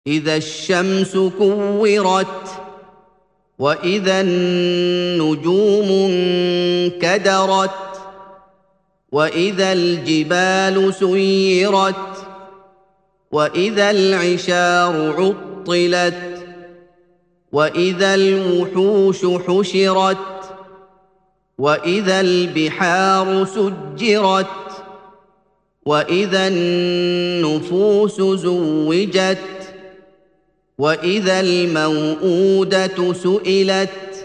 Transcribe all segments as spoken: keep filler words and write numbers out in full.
إذا الشمس كورت وإذا النجوم انكدرت وإذا الجبال سيرت وإذا العشار عطلت وإذا الوحوش حشرت وإذا البحار سجرت وإذا النفوس زوجت وإذا الموءودة سئلت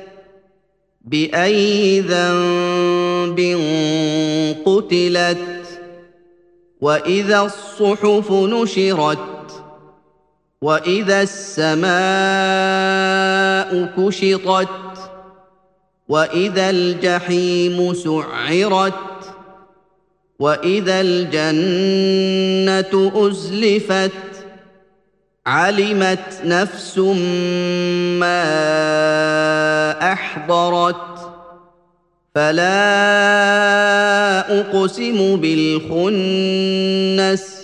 بأي ذنب قتلت وإذا الصحف نشرت وإذا السماء كشطت وإذا الجحيم سعرت وإذا الجنة أزلفت علمت نفس ما أحضرت فلا أقسم بالخنس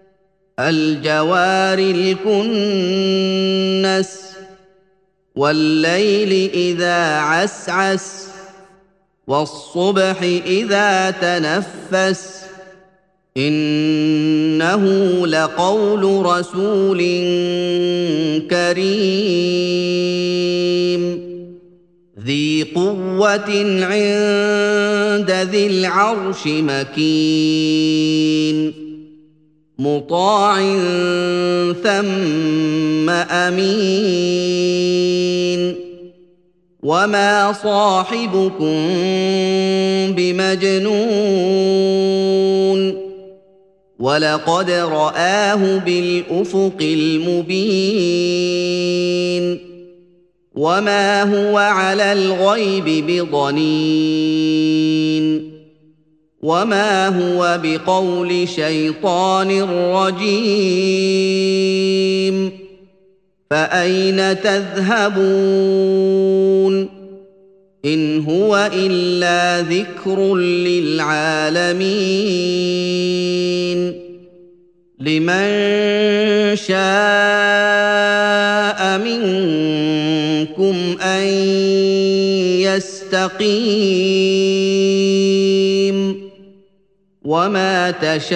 الجوار الكنس والليل إذا عسعس والصبح إذا تنفس إنه لقول رسول كريم ذي قوة عند ذي العرش مكين مطاع ثم أمين وما صاحبكم بمجنون ولقد رآه بالأفق المبين وما هو على الغيب بضنين وما هو بقول شيطان رجيم فأين تذهبون إن هو إلا ذكر للعالمين لمن شاء منكم أن يستقيم وما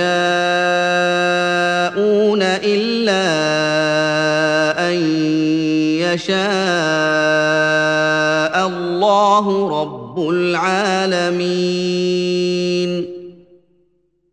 تشاءون إلا أن يشاء الله رب العالمين